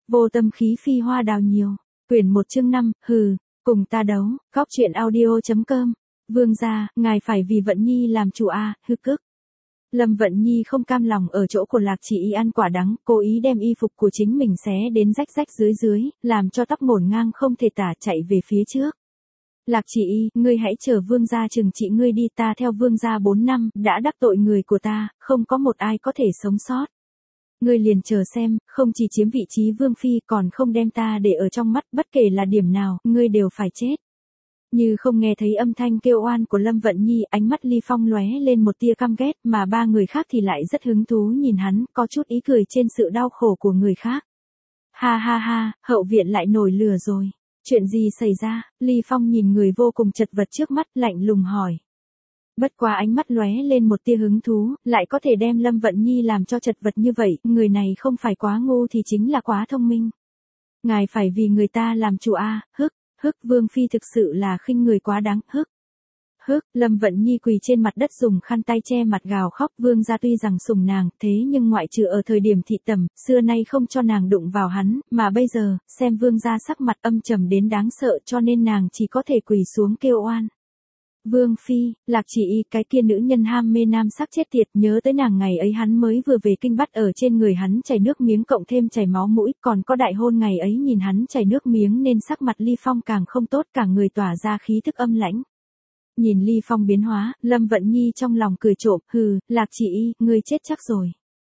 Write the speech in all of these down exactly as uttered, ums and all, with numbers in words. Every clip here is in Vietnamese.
Vô tâm khí phi hoa đào nhiều. Quyển một chương năm, hừ, cùng ta đấu, góc truyện audio.com. Vương gia, ngài phải vì Vận Nhi làm chủ a, à, hư cức. Lâm Vận Nhi không cam lòng ở chỗ của Lạc Chỉ Y ăn quả đắng, cố ý đem y phục của chính mình xé đến rách rách dưới dưới, làm cho tóc ngổn ngang không thể tả, chạy về phía trước. Lạc Chỉ Y, ngươi hãy chờ vương gia trừng trị ngươi đi, ta theo vương gia bốn năm, đã đắc tội người của ta, không có một ai có thể sống sót. Ngươi liền chờ xem, không chỉ chiếm vị trí vương phi còn không đem ta để ở trong mắt, bất kể là điểm nào, ngươi đều phải chết. Như không nghe thấy âm thanh kêu oan của Lâm Vận Nhi, ánh mắt Ly Phong lóe lên một tia căm ghét, mà ba người khác thì lại rất hứng thú nhìn hắn, có chút ý cười trên sự đau khổ của người khác. Ha ha ha, hậu viện lại nổi lửa rồi. Chuyện gì xảy ra? Ly Phong nhìn người vô cùng chật vật trước mắt, lạnh lùng hỏi. Bất quá ánh mắt lóe lên một tia hứng thú, lại có thể đem Lâm Vận Nhi làm cho chật vật như vậy, người này không phải quá ngu thì chính là quá thông minh. Ngài phải vì người ta làm chủ a, à, hức, hức, vương phi thực sự là khinh người quá đáng, hức. Hức, Lâm Vận Nhi quỳ trên mặt đất dùng khăn tay che mặt gào khóc, vương gia tuy rằng sủng nàng, thế nhưng ngoại trừ ở thời điểm thị tẩm, xưa nay không cho nàng đụng vào hắn, mà bây giờ, xem vương gia sắc mặt âm trầm đến đáng sợ cho nên nàng chỉ có thể quỳ xuống kêu oan. Vương phi, Lạc Chỉ Y, cái kia nữ nhân ham mê nam sắc chết tiệt, nhớ tới nàng ngày ấy hắn mới vừa về kinh, bắt ở trên người hắn chảy nước miếng cộng thêm chảy máu mũi, còn có đại hôn ngày ấy nhìn hắn chảy nước miếng nên sắc mặt Ly Phong càng không tốt, cả người tỏa ra khí thức âm lãnh. Nhìn Ly Phong biến hóa, Lâm Vận Nhi trong lòng cười trộm, hừ, Lạc Chỉ Y, ngươi chết chắc rồi.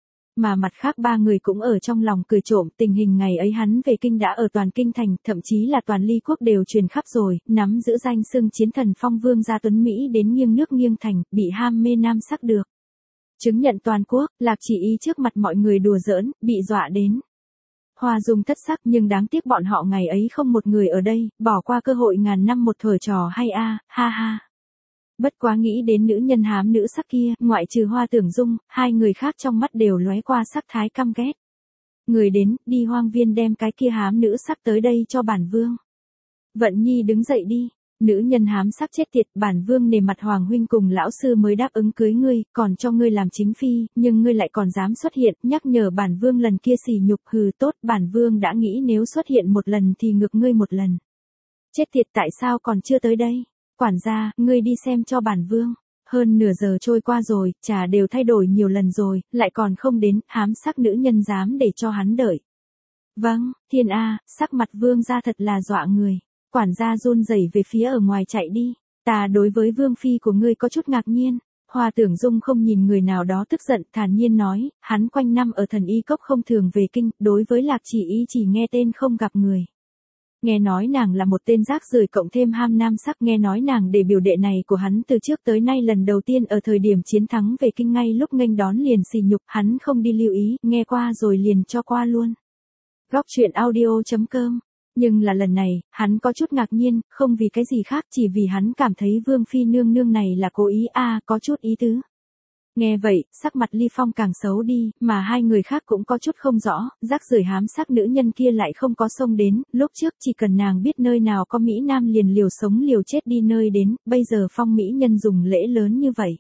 Mà mặt khác ba người cũng ở trong lòng cười trộm, tình hình ngày ấy hắn về kinh đã ở toàn kinh thành, thậm chí là toàn Ly quốc đều truyền khắp rồi, nắm giữ danh xưng chiến thần phong vương gia tuấn Mỹ đến nghiêng nước nghiêng thành, bị ham mê nam sắc được. Chứng nhận toàn quốc, Lạc Chỉ Y trước mặt mọi người đùa giỡn, bị dọa đến. Hoa dung thất sắc, nhưng đáng tiếc bọn họ ngày ấy không một người ở đây, bỏ qua cơ hội ngàn năm một thuở trò hay a, ha ha. Bất quá nghĩ đến nữ nhân hám nữ sắc kia, ngoại trừ Hoa Tưởng Dung, hai người khác trong mắt đều lóe qua sắc thái căm ghét. Người đến, đi hoang viên đem cái kia hám nữ sắc tới đây cho bản vương. Vận Nhi đứng dậy đi, nữ nhân hám sắc chết tiệt, bản vương nề mặt hoàng huynh cùng lão sư mới đáp ứng cưới ngươi, còn cho ngươi làm chính phi, nhưng ngươi lại còn dám xuất hiện, nhắc nhở bản vương lần kia sỉ nhục, hừ tốt, bản vương đã nghĩ nếu xuất hiện một lần thì ngược ngươi một lần. Chết tiệt, tại sao còn chưa tới đây? Quản gia, ngươi đi xem cho bản vương. Hơn nửa giờ trôi qua rồi, trà đều thay đổi nhiều lần rồi, lại còn không đến, hám sắc nữ nhân dám để cho hắn đợi. Vâng, thiên a, sắc mặt vương gia thật là dọa người. Quản gia run rẩy về phía ở ngoài chạy đi. Ta đối với vương phi của ngươi có chút ngạc nhiên. Hoa Tưởng Dung không nhìn người nào đó tức giận, thản nhiên nói, hắn quanh năm ở thần y cốc không thường về kinh, đối với Lạc Chỉ Y chỉ nghe tên không gặp người. Nghe nói nàng là một tên rác rưởi cộng thêm ham nam sắc, nghe nói nàng để biểu đệ này của hắn từ trước tới nay lần đầu tiên ở thời điểm chiến thắng về kinh ngay lúc nghênh đón liền sỉ nhục, hắn không đi lưu ý, nghe qua rồi liền cho qua luôn. Góc truyện audio.com. Nhưng là lần này, hắn có chút ngạc nhiên, không vì cái gì khác, chỉ vì hắn cảm thấy vương phi nương nương này là cố ý a, à, có chút ý tứ. Nghe vậy, sắc mặt Ly Phong càng xấu đi, mà hai người khác cũng có chút không rõ, rác rưởi hám sắc nữ nhân kia lại không có xông đến, lúc trước chỉ cần nàng biết nơi nào có Mỹ Nam liền liều sống liều chết đi nơi đến, bây giờ Phong Mỹ nhân dùng lễ lớn như vậy.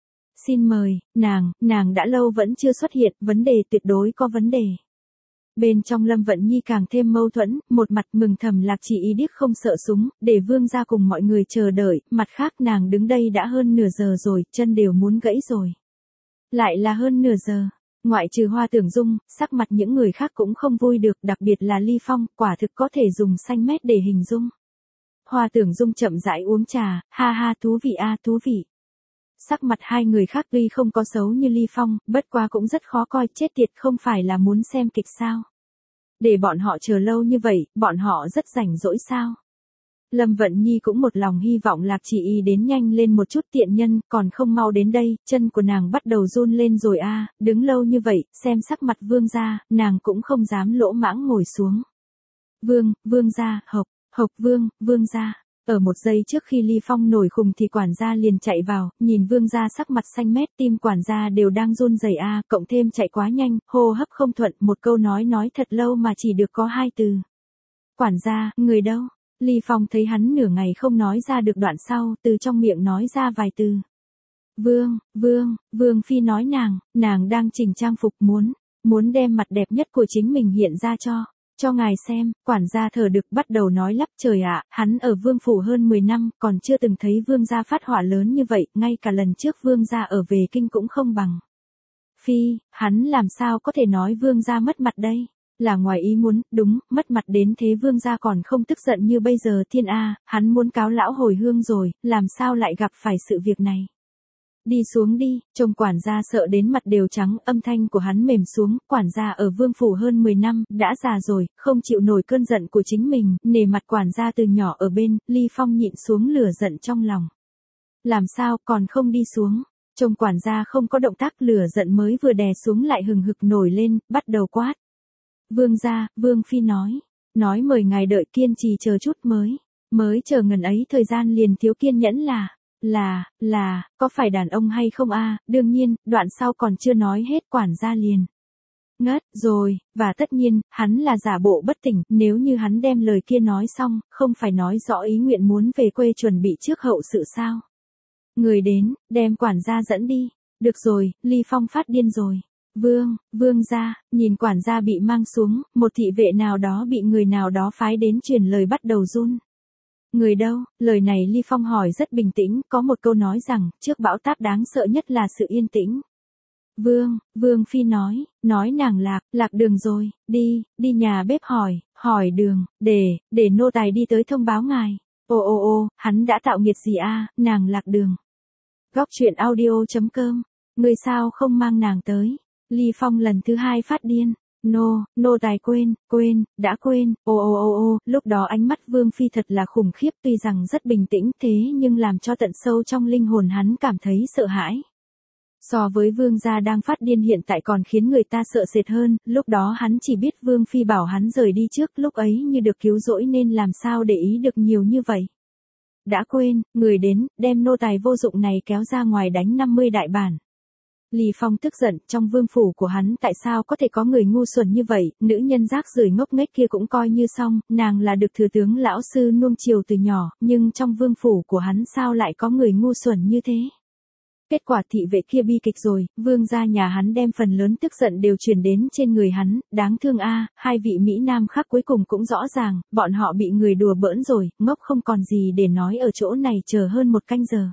Xin mời, nàng, nàng đã lâu vẫn chưa xuất hiện, vấn đề tuyệt đối có vấn đề. Bên trong Lâm Vận Nhi càng thêm mâu thuẫn, một mặt mừng thầm Lạc Chỉ Y điếc không sợ súng, để vương gia cùng mọi người chờ đợi, mặt khác nàng đứng đây đã hơn nửa giờ rồi, chân đều muốn gãy rồi. Lại là hơn nửa giờ, ngoại trừ Hoa Tưởng Dung, sắc mặt những người khác cũng không vui được, đặc biệt là Ly Phong, quả thực có thể dùng xanh mét để hình dung. Hoa Tưởng Dung chậm rãi uống trà, ha ha thú vị a, thú vị. Sắc mặt hai người khác tuy không có xấu như Ly Phong, bất quá cũng rất khó coi, chết tiệt, không phải là muốn xem kịch sao? Để bọn họ chờ lâu như vậy, bọn họ rất rảnh rỗi sao? Lâm Vận Nhi cũng một lòng hy vọng Lạc Chỉ Y đến nhanh lên một chút, tiện nhân, còn không mau đến đây, chân của nàng bắt đầu run lên rồi a, à, đứng lâu như vậy, xem sắc mặt vương gia, nàng cũng không dám lỗ mãng ngồi xuống. Vương, vương gia, hộc, hộc vương, vương gia. Ở một giây trước khi Ly Phong nổi khùng thì quản gia liền chạy vào, nhìn vương gia sắc mặt xanh mét, tim quản gia đều đang run rẩy a, à, cộng thêm chạy quá nhanh, hô hấp không thuận, một câu nói nói thật lâu mà chỉ được có hai từ. Quản gia, người đâu? Ly Phong thấy hắn nửa ngày không nói ra được đoạn sau, từ trong miệng nói ra vài từ. Vương, vương, vương phi nói nàng, nàng đang chỉnh trang phục muốn, muốn đem mặt đẹp nhất của chính mình hiện ra cho. Cho ngài xem, quản gia thờ đực bắt đầu nói lắp, trời ạ, hắn ở vương phủ hơn mười năm, còn chưa từng thấy vương gia phát hỏa lớn như vậy, ngay cả lần trước vương gia ở về kinh cũng không bằng. Phi, hắn làm sao có thể nói vương gia mất mặt đây? Là ngoài ý muốn, đúng, mất mặt đến thế vương gia còn không tức giận như bây giờ. Thiên A, hắn muốn cáo lão hồi hương rồi, làm sao lại gặp phải sự việc này? Đi xuống đi, trông quản gia sợ đến mặt đều trắng, âm thanh của hắn mềm xuống, quản gia ở vương phủ hơn mười năm, đã già rồi, không chịu nổi cơn giận của chính mình, nể mặt quản gia từ nhỏ ở bên, Ly Phong nhịn xuống lửa giận trong lòng. Làm sao còn không đi xuống? Trông quản gia không có động tác, lửa giận mới vừa đè xuống lại hừng hực nổi lên, bắt đầu quát. Vương gia, Vương Phi nói, nói mời ngài đợi kiên trì chờ chút mới, mới chờ ngần ấy thời gian liền thiếu kiên nhẫn là, là, là, có phải đàn ông hay không a? Đương nhiên, đoạn sau còn chưa nói hết quản gia liền. Ngất, rồi, và tất nhiên, hắn là giả bộ bất tỉnh, nếu như hắn đem lời kia nói xong, không phải nói rõ ý nguyện muốn về quê chuẩn bị trước hậu sự sao? Người đến, đem quản gia dẫn đi. Được rồi, Ly Phong phát điên rồi. Vương, vương gia, nhìn quản gia bị mang xuống, một thị vệ nào đó bị người nào đó phái đến truyền lời bắt đầu run. Người đâu? Lời này Ly Phong hỏi rất bình tĩnh, có một câu nói rằng, trước bão táp đáng sợ nhất là sự yên tĩnh. Vương, Vương Phi nói, nói nàng lạc, lạc đường rồi, đi, đi nhà bếp hỏi, hỏi đường, để, để nô tài đi tới thông báo ngài. Ô ô ô, hắn đã tạo nghiệt gì a? Nàng lạc đường. Góc truyện audio chấm com, người sao không mang nàng tới? Ly Phong lần thứ hai phát điên. Nô, nô tài quên, quên, đã quên, ô ô ô ô, lúc đó ánh mắt Vương Phi thật là khủng khiếp, tuy rằng rất bình tĩnh thế nhưng làm cho tận sâu trong linh hồn hắn cảm thấy sợ hãi. So với Vương gia đang phát điên hiện tại còn khiến người ta sợ sệt hơn, lúc đó hắn chỉ biết Vương Phi bảo hắn rời đi trước, lúc ấy như được cứu rỗi nên làm sao để ý được nhiều như vậy. Đã quên, người đến, đem nô tài vô dụng này kéo ra ngoài đánh năm mươi đại bản. Ly Phong tức giận, trong vương phủ của hắn tại sao có thể có người ngu xuẩn như vậy, nữ nhân rác rưởi ngốc nghếch kia cũng coi như xong, nàng là được thừa tướng lão sư nuông chiều từ nhỏ, nhưng trong vương phủ của hắn sao lại có người ngu xuẩn như thế? Kết quả thị vệ kia bi kịch rồi, vương gia nhà hắn đem phần lớn tức giận đều truyền đến trên người hắn, đáng thương a, hai vị Mỹ Nam khác cuối cùng cũng rõ ràng, bọn họ bị người đùa bỡn rồi, ngốc không còn gì để nói ở chỗ này chờ hơn một canh giờ.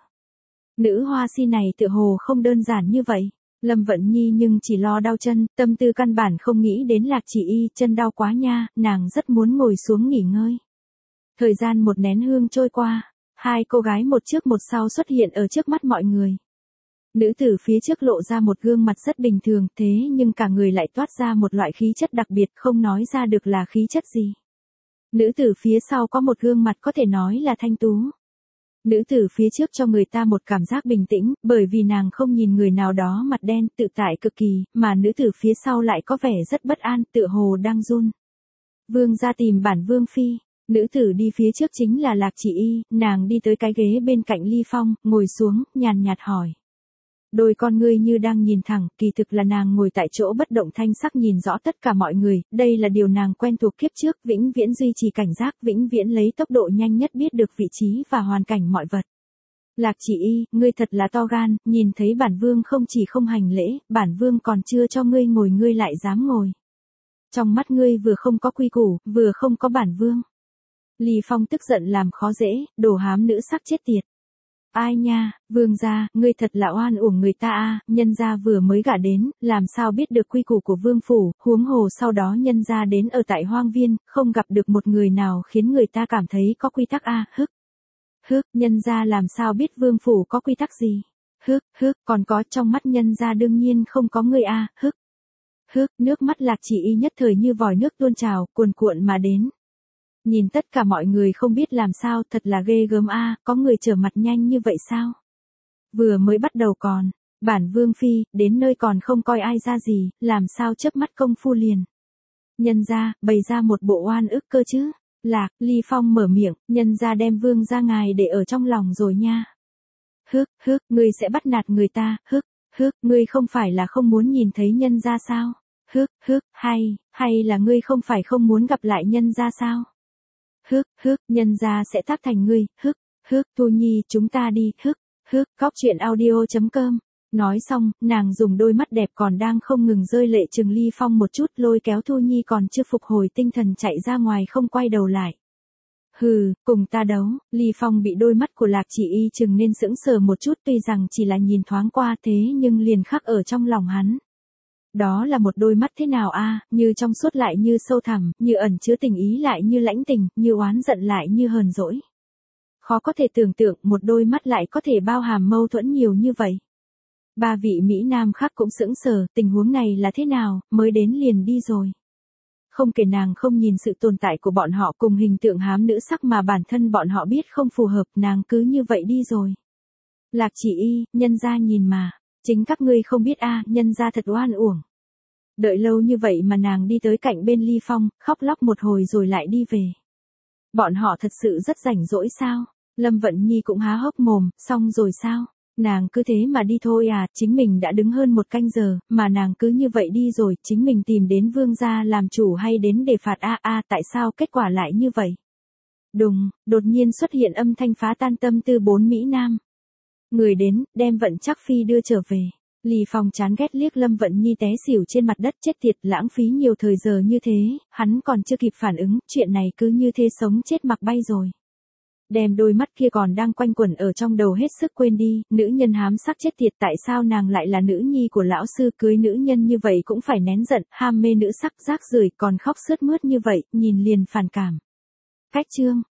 Nữ hoa si này tựa hồ không đơn giản như vậy. Lâm Vận Nhi nhưng chỉ lo đau chân, tâm tư căn bản không nghĩ đến Lạc Chỉ Y, chân đau quá nha, nàng rất muốn ngồi xuống nghỉ ngơi. Thời gian một nén hương trôi qua, hai cô gái một trước một sau xuất hiện ở trước mắt mọi người. Nữ tử phía trước lộ ra một gương mặt rất bình thường, thế nhưng cả người lại toát ra một loại khí chất đặc biệt, không nói ra được là khí chất gì. Nữ tử phía sau có một gương mặt có thể nói là thanh tú. Nữ tử phía trước cho người ta một cảm giác bình tĩnh, bởi vì nàng không nhìn người nào đó mặt đen, tự tại cực kỳ, mà nữ tử phía sau lại có vẻ rất bất an, tựa hồ đang run. Vương gia tìm bản Vương Phi, nữ tử đi phía trước chính là Lạc Chỉ Y, nàng đi tới cái ghế bên cạnh Ly Phong, ngồi xuống, nhàn nhạt hỏi. Đôi con ngươi như đang nhìn thẳng, kỳ thực là nàng ngồi tại chỗ bất động thanh sắc nhìn rõ tất cả mọi người, đây là điều nàng quen thuộc kiếp trước, vĩnh viễn duy trì cảnh giác, vĩnh viễn lấy tốc độ nhanh nhất biết được vị trí và hoàn cảnh mọi vật. Lạc Chỉ Y, ngươi thật là to gan, nhìn thấy bản vương không chỉ không hành lễ, bản vương còn chưa cho ngươi ngồi ngươi lại dám ngồi. Trong mắt ngươi vừa không có quy củ, vừa không có bản vương. Ly Phong tức giận làm khó dễ, đồ hám nữ sắc chết tiệt. Ai nha, vương gia, ngươi thật là oan uổng người ta a, nhân gia vừa mới gả đến, làm sao biết được quy củ của vương phủ, huống hồ sau đó nhân gia đến ở tại hoang viên, không gặp được một người nào khiến người ta cảm thấy có quy tắc a, hức. Hức, nhân gia làm sao biết vương phủ có quy tắc gì? Hức, hức, còn có trong mắt nhân gia đương nhiên không có người a, hức. Hức, nước mắt Lạc Chỉ Y nhất thời như vòi nước tuôn trào, cuồn cuộn mà đến. Nhìn tất cả mọi người không biết làm sao, thật là ghê gớm a, à, có người trở mặt nhanh như vậy sao? Vừa mới bắt đầu còn, bản Vương Phi, đến nơi còn không coi ai ra gì, làm sao chớp mắt công phu liền. Nhân ra, bày ra một bộ oan ức cơ chứ. Lạc, Ly Phong mở miệng, nhân ra đem vương ra ngài để ở trong lòng rồi nha. Hức, hức, ngươi sẽ bắt nạt người ta, hức, hức, ngươi không phải là không muốn nhìn thấy nhân ra sao? Hức, hức, hay, hay là ngươi không phải không muốn gặp lại nhân ra sao? Hức, hức, nhân ra sẽ tác thành ngươi, hức, hức, Thu Nhi chúng ta đi, hức, hức, góc truyện audio chấm com. Nói xong, nàng dùng đôi mắt đẹp còn đang không ngừng rơi lệ chừng Ly Phong một chút, lôi kéo Thu Nhi còn chưa phục hồi tinh thần chạy ra ngoài không quay đầu lại. Hừ, cùng ta đấu. Ly Phong bị đôi mắt của Lạc Chỉ Y chừng nên sững sờ một chút, tuy rằng chỉ là nhìn thoáng qua thế nhưng liền khắc ở trong lòng hắn. Đó là một đôi mắt thế nào a, như trong suốt lại như sâu thẳm, như ẩn chứa tình ý lại như lãnh tình, như oán giận lại như hờn dỗi. Khó có thể tưởng tượng một đôi mắt lại có thể bao hàm mâu thuẫn nhiều như vậy. Ba vị Mỹ Nam khác cũng sững sờ, tình huống này là thế nào, mới đến liền đi rồi. Không kể nàng không nhìn sự tồn tại của bọn họ cùng hình tượng hám nữ sắc mà bản thân bọn họ biết không phù hợp, nàng cứ như vậy đi rồi. Lạc Chỉ Y, nhân gia nhìn mà, chính các ngươi không biết a, nhân gia thật oan uổng. Đợi lâu như vậy mà nàng đi tới cạnh bên Ly Phong, khóc lóc một hồi rồi lại đi về. Bọn họ thật sự rất rảnh rỗi sao? Lâm Vận Nhi cũng há hốc mồm, xong rồi sao? Nàng cứ thế mà đi thôi à, chính mình đã đứng hơn một canh giờ, mà nàng cứ như vậy đi rồi, chính mình tìm đến vương gia làm chủ hay đến để phạt a a, tại sao kết quả lại như vậy? Đùng, đột nhiên xuất hiện âm thanh phá tan tâm tư bốn Mỹ Nam. Người đến, đem Vận Trác Phi đưa trở về. Ly Phong chán ghét liếc Lâm Vận Nhi té xỉu trên mặt đất, chết tiệt, lãng phí nhiều thời giờ như thế, hắn còn chưa kịp phản ứng, chuyện này cứ như thế sống chết mặc bay rồi. Đem đôi mắt kia còn đang quanh quẩn ở trong đầu hết sức quên đi, nữ nhân hám sắc chết tiệt, tại sao nàng lại là nữ nhi của lão sư, cưới nữ nhân như vậy cũng phải nén giận, ham mê nữ sắc rác rưởi, còn khóc sướt mướt như vậy, nhìn liền phản cảm. Cách chương